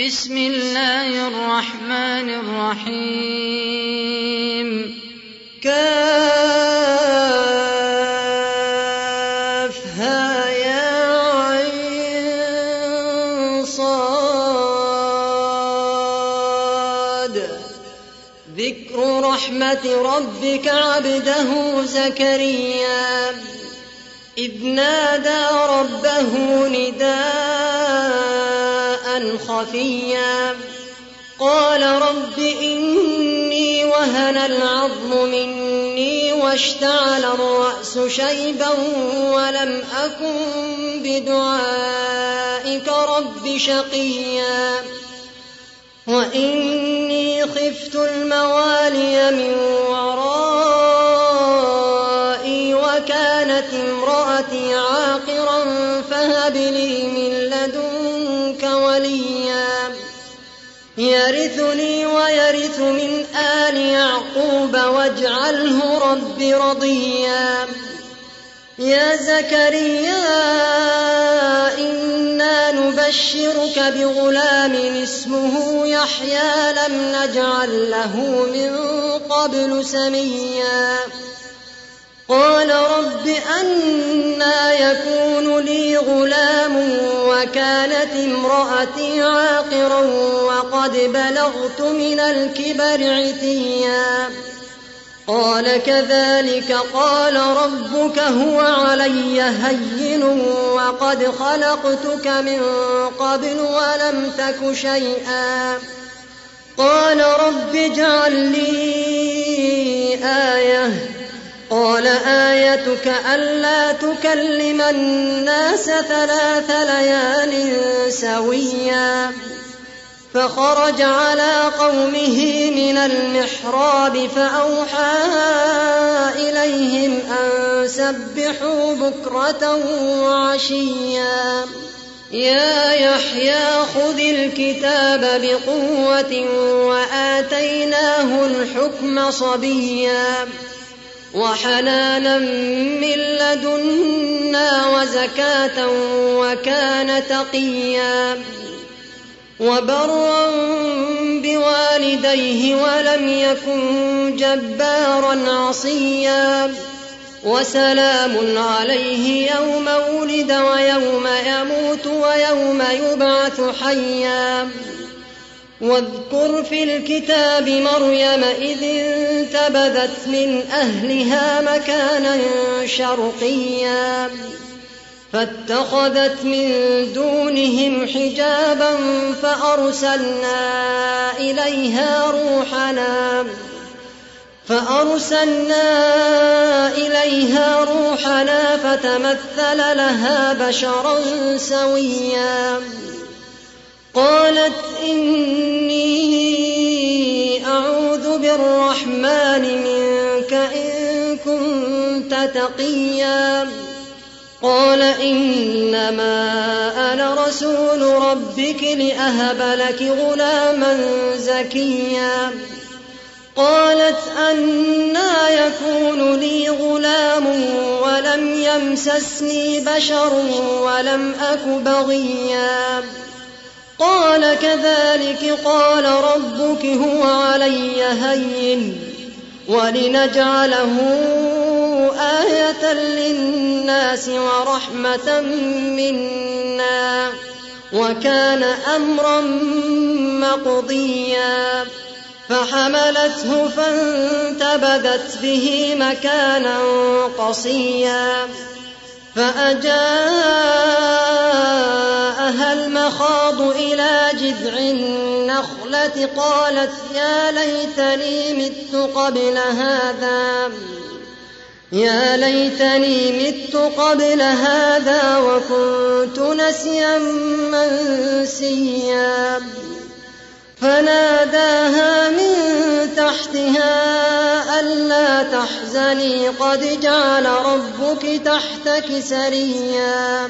بسم الله الرحمن الرحيم كافها يا عين صاد ذكر رحمة ربك عبده زكريا إذ نادى ربه نداء خفيا قال رب إني وهن العظم مني واشتعل الرأس شيبا ولم أكن بدعائك رب شقيا وإني خفت الموالي من ورائي وكانت امرأتي عاقرا فهب لي من لدنك وليا يرثني ويرث من آل يعقوب واجعله رب رضيا يا زكريا إنا نبشرك بغلام اسمه يحيى لم نجعل له من قبل سميا قال رب أنى يكون لي غلام وكانت امرأتي عاقرا وقد بلغت من الكبر عتيا قال كذلك قال ربك هو علي هين وقد خلقتك من قبل ولم تك شيئا قال رب اجعل لي آية قال آيتك ألا تكلم الناس 3 ليال سويا فخرج على قومه من المحراب فأوحى إليهم أن سبحوا بكرة وعشيا يا يحيى خذ الكتاب بقوة وآتيناه الحكم صبيا وحنانا من لدنا وزكاة وكان تقيا وبرا بوالديه ولم يكن جبارا عصيا وسلام عليه يوم ولد ويوم يموت ويوم يبعث حيا واذكر في الكتاب مريم إذ انتبذت من أهلها مكانا شرقيا فاتخذت من دونهم حجابا فأرسلنا إليها روحنا فتمثل لها بشرا سويا قالت إني أعوذ بالرحمن منك إن كنت تقيا قال إنما أنا رسول ربك لأهب لك غلاما زكيا قالت أنى يكون لي غلام ولم يمسسني بشر ولم أك بغيا قال كذلك قال ربك هو علي هين ولنجعله آية للناس ورحمة منا وكان أمرا مقضيا فحملته فانتبذت به مكانا قصيا فأجاءها المخاض إلى جذع النخلة قالت يا ليتني مت قبل هذا وكنت نسيا منسيا فناداها من تحتها ألا تحزني قد جعل ربك تحتك سريا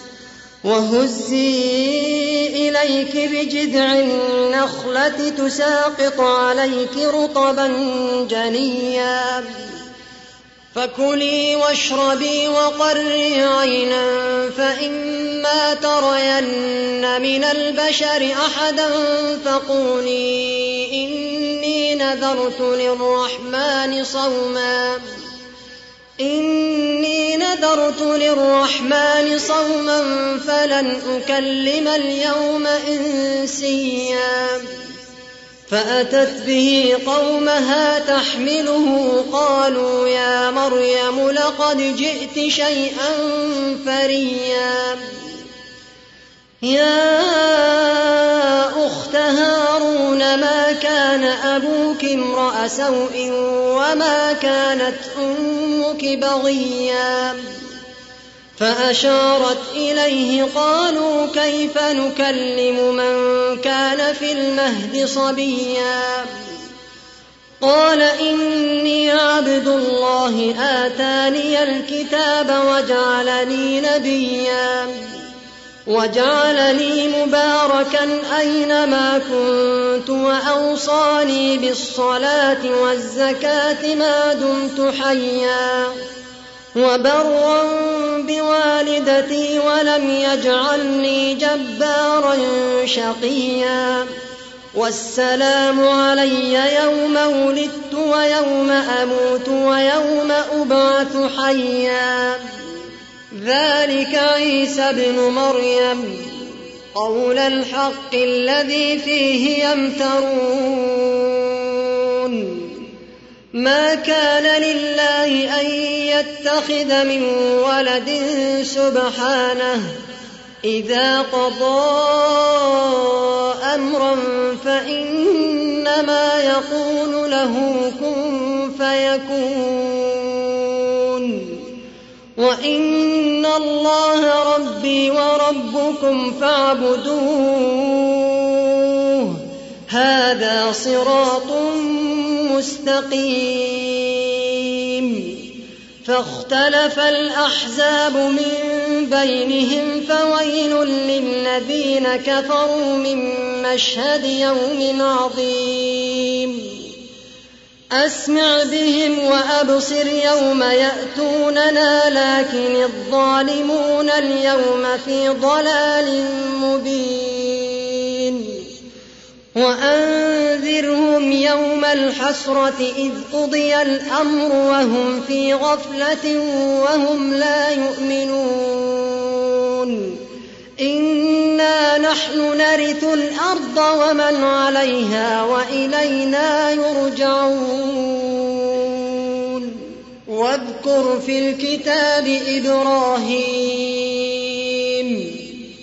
وهزي إليك بجذع النخلة تساقط عليك رطبا جنيا فكلي واشربي وقري عينا فإما ترين من البشر أحدا فقولي إني نذرت للرحمن صوما فلن أكلم اليوم إنسيا فأتت به قومها تحمله قالوا يا مريم لقد جئت شيئا فريا يا أخت هارون ما كان أبوك امرأ سوء وما كانت أمك بغيا فأشارت إليه قالوا كيف نكلم من كان في المهد صبيا قال إني عبد الله آتاني الكتاب وجعلني نبيا وجعلني مباركا أينما كنت وأوصاني بالصلاة والزكاة ما دمت حيا وبرا بوالدتي ولم يجعلني جبارا شقيا والسلام علي يوم ولدت ويوم أموت ويوم أبعث حيا ذلك عيسى ابن مريم قول الحق الذي فيه يمترون ما كان لله أن يتخذ من ولد سبحانه إذا قضى أمرا فإنما يقول له كن فيكون وإن الله ربي وربكم فاعبدوه هذا صراط مستقيم فاختلف الأحزاب من بينهم فويل للذين كفروا من مشهد يوم عظيم أسمع بهم وأبصر يوم يأتوننا لكن الظالمون اليوم في ضلال مبين وأنذرهم يوم الحسرة إذ قضي الأمر وهم في غفلة وهم لا يؤمنون إنا نحن نرث الأرض ومن عليها وإلينا يرجعون واذكر في الكتاب إبراهيم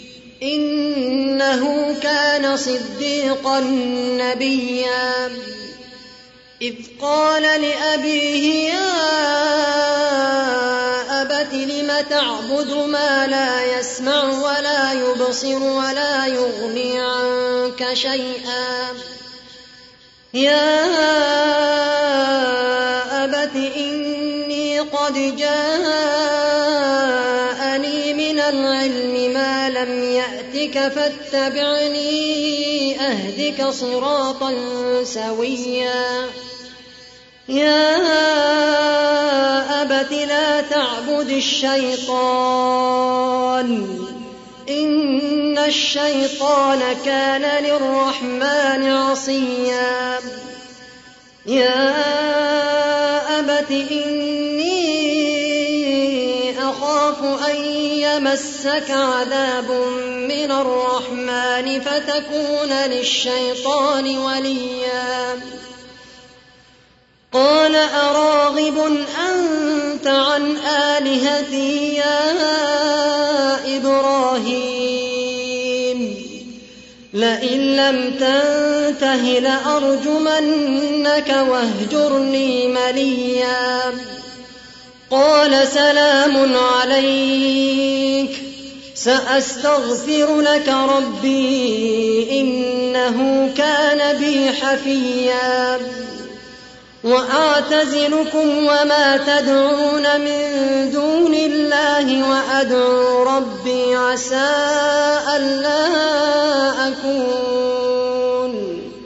إنه كان صديقا نبيا إذ قال لأبيه يا أبت لم تعبد ما لا يسمع ولا يبصر ولا يغني عنك شيئا يا أبت إني قد جاءني من العلم ما لم يأتك فاتبعني أهدك صراطا سويا يا أبت لا تعبد الشيطان إن الشيطان كان للرحمن عصيا يا أبت إني أخاف أن يمسك عذاب من الرحمن فتكون للشيطان وليا قال أراغب أنت عن آلهتي يا إبراهيم لئن لم تنته لأرجمنك واهجرني مليا قال سلام عليك سأستغفر لك ربي إنه كان بي حفيا وأعتزلكم وما تدعون من دون الله وأدعو ربي عسى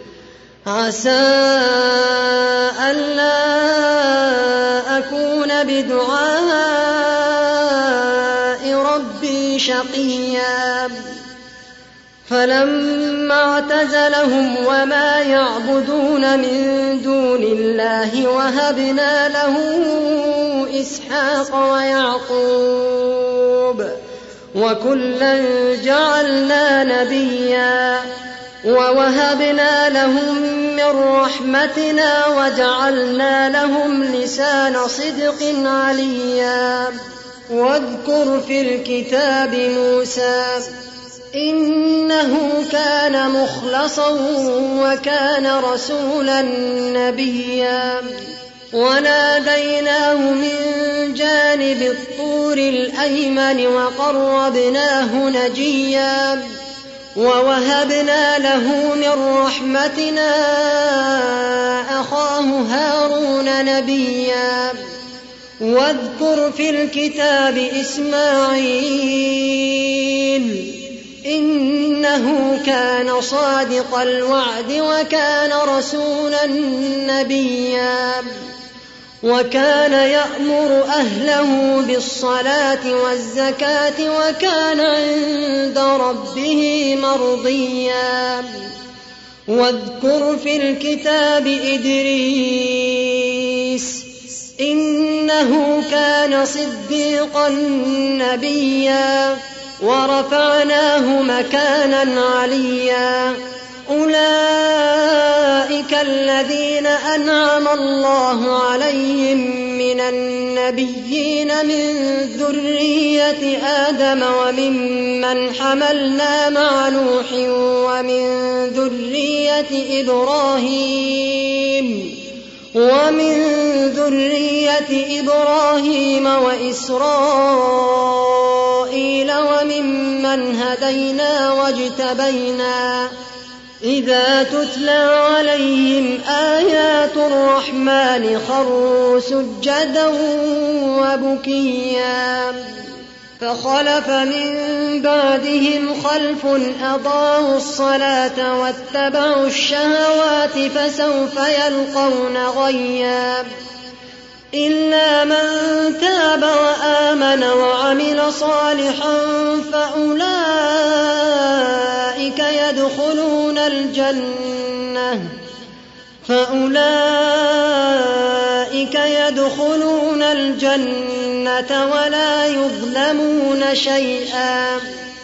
ألا أكون بدعاء ربي شقيا فلما اعتزلهم وما يعبدون من دون الله وهبنا له إسحاق ويعقوب وكلا جعلنا نبيا ووهبنا لهم من رحمتنا وجعلنا لهم لسان صدق عليا واذكر في الكتاب موسى إنه كان مخلصا وكان رسولا نبيا وناديناه من جانب الطور الأيمن وقربناه نجيا ووهبنا له من رحمتنا أخاه هارون نبيا واذكر في الكتاب إسماعيل إنه كان صادق الوعد وكان رسولا نبيا وكان يأمر أهله بالصلاة والزكاة وكان عند ربه مرضيا واذكر في الكتاب إدريس إنه كان صديقا نبيا ورفعناه مكانا عليا أولئك الذين أنعم الله عليهم من النبيين من ذرية آدم وممن حملنا مع نوح ومن ذرية إبراهيم وإسرائيل وممن هدينا واجتبينا إذا تتلى عليهم آيات الرحمن خروا سجدا وبكيا فخلف من بعدهم خلف أضاعوا الصلاة واتبعوا الشهوات فسوف يلقون غيا إلا من تاب وآمن وعمل صالحا فأولئك يدخلون الجنة ولا يظلمون شيئا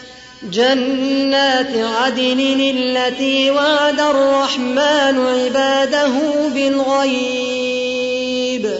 جنات عدن التي وعد الرحمن عباده بالغيب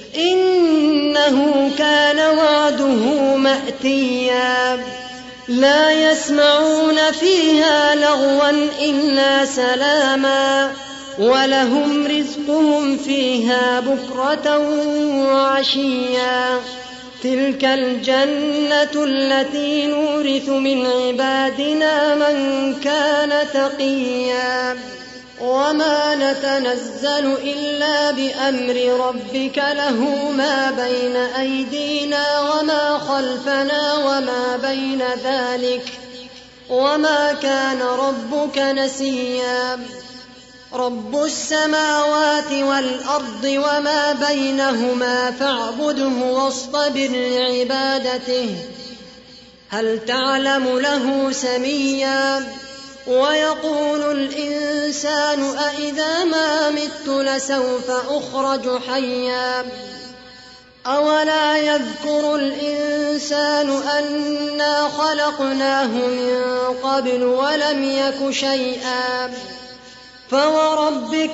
إنه كان وعده مأتيا لا يسمعون فيها لغوا إلا سلاما ولهم رزقهم فيها بكرة وعشيا تلك الجنة التي نورث من عبادنا من كان تقيا وما نتنزل إلا بأمر ربك له ما بين أيدينا وما خلفنا وما بين ذلك وما كان ربك نسيا رب السماوات والأرض وما بينهما فاعبده واصطبر لعبادته هل تعلم له سميا ويقول الإنسان أإذا ما مت لسوف أخرج حيا أولا يذكر الإنسان أنا خلقناه من قبل ولم يك شيئا فوربك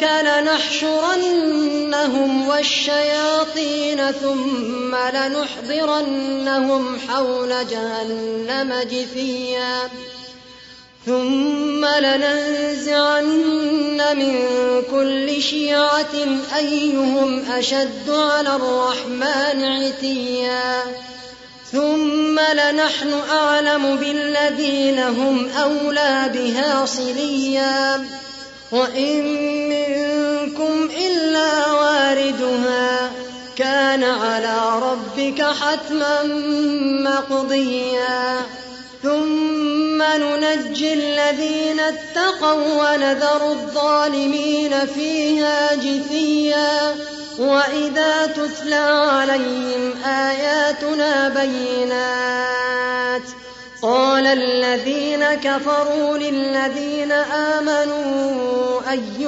لنحشرنهم والشياطين ثم لنحضرنهم حول جهنم جثيا ثم لننزعن من كل شيعة أيهم أشد على الرحمن عتيا ثم لنحن أعلم بالذين هم أولى بها صليا وإن منكم إلا واردها كان على ربك حتما مقضيا ثم ننجي الذين اتقوا ونذر الظالمين فيها جثيا وإذا تتلى عليهم آياتنا بينات قال الذين كفروا للذين آمنوا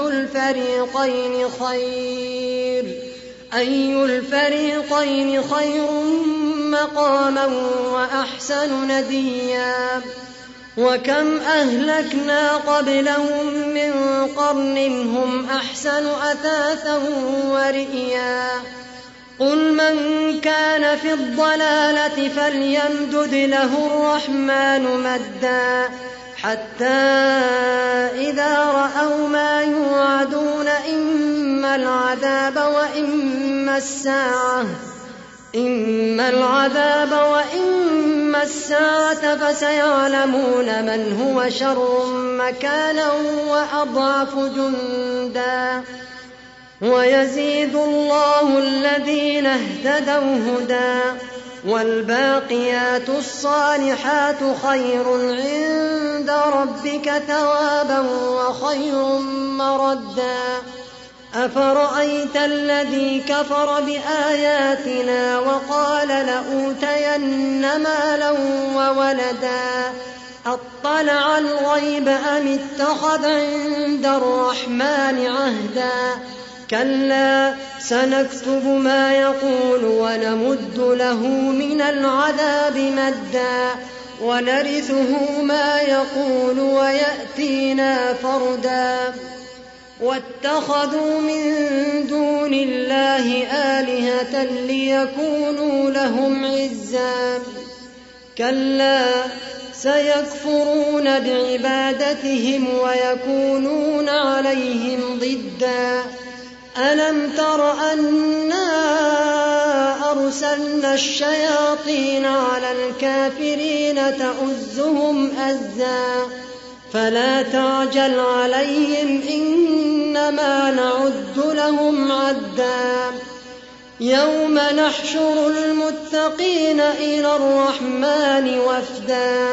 أي الفريقين خير مقاما وأحسن نديا وكم أهلكنا قبلهم من قرن هم أحسن أثاثا ورئيا قل من كان في الضلالة فليمدد له الرحمن مدا حتى إذا رأوا ما يوعدون إما العذاب وإما الساعة فسيعلمون من هو شر مكانا وأضعف جندا ويزيد الله الذين اهتدوا هدى والباقيات الصالحات خير عند ربك ثوابا وخير مردا أفرأيت الذي كفر بآياتنا وقال لأوتين مالا وولدا أطلع الغيب أم اتخذ عند الرحمن عهدا كلا سنكتب ما يقول ونمد له من العذاب مدا ونرثه ما يقول ويأتينا فردا واتخذوا من دون الله آلهة ليكونوا لهم عزا كلا سيكفرون بعبادتهم ويكونون عليهم ضدا ألم تر أنا أرسلنا الشياطين على الكافرين تؤزهم أزا فلا تعجل عليهم إنما نعد لهم عدا يوم نحشر المتقين إلى الرحمن وفدا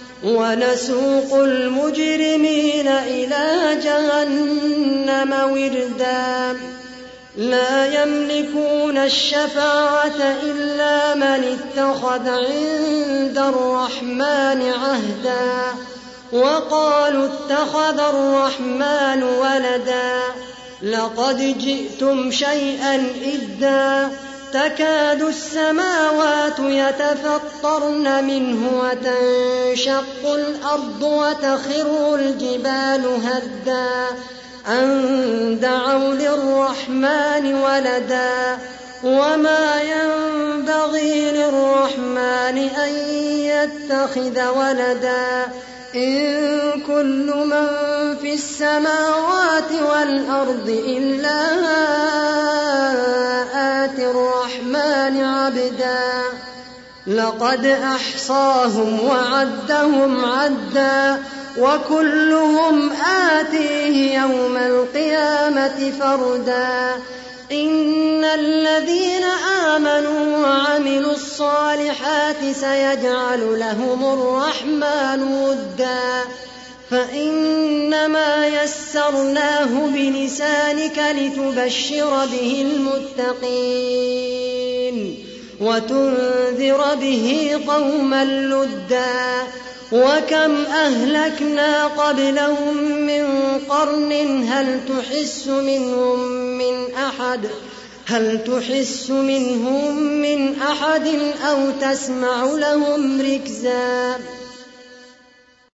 ونسوق المجرمين إلى جهنم وردا لا يملكون الشفاعة إلا من اتخذ عند الرحمن عهدا وقالوا اتخذ الرحمن ولدا لقد جئتم شيئا إدا تكاد السماوات يتفطرن منه وتنشق الأرض وتخر الجبال هدا أن دعوا للرحمن ولدا وما ينبغي للرحمن أن يتخذ ولدا إن كل من في السماوات والأرض إلا آتي الرحمن عبدا لقد أحصاهم وعدهم عدا وكلهم آتيه يوم القيامة فردا إن الذين آمنوا وعملوا الصالحات سيجعل لهم الرحمن ودا فإنما يسرناه بلسانك لتبشر به المتقين وتنذر به قوما لدا وكم أهلكنا قبلهم من قرن هل تحس منهم من أحد أو تسمع لهم ركزا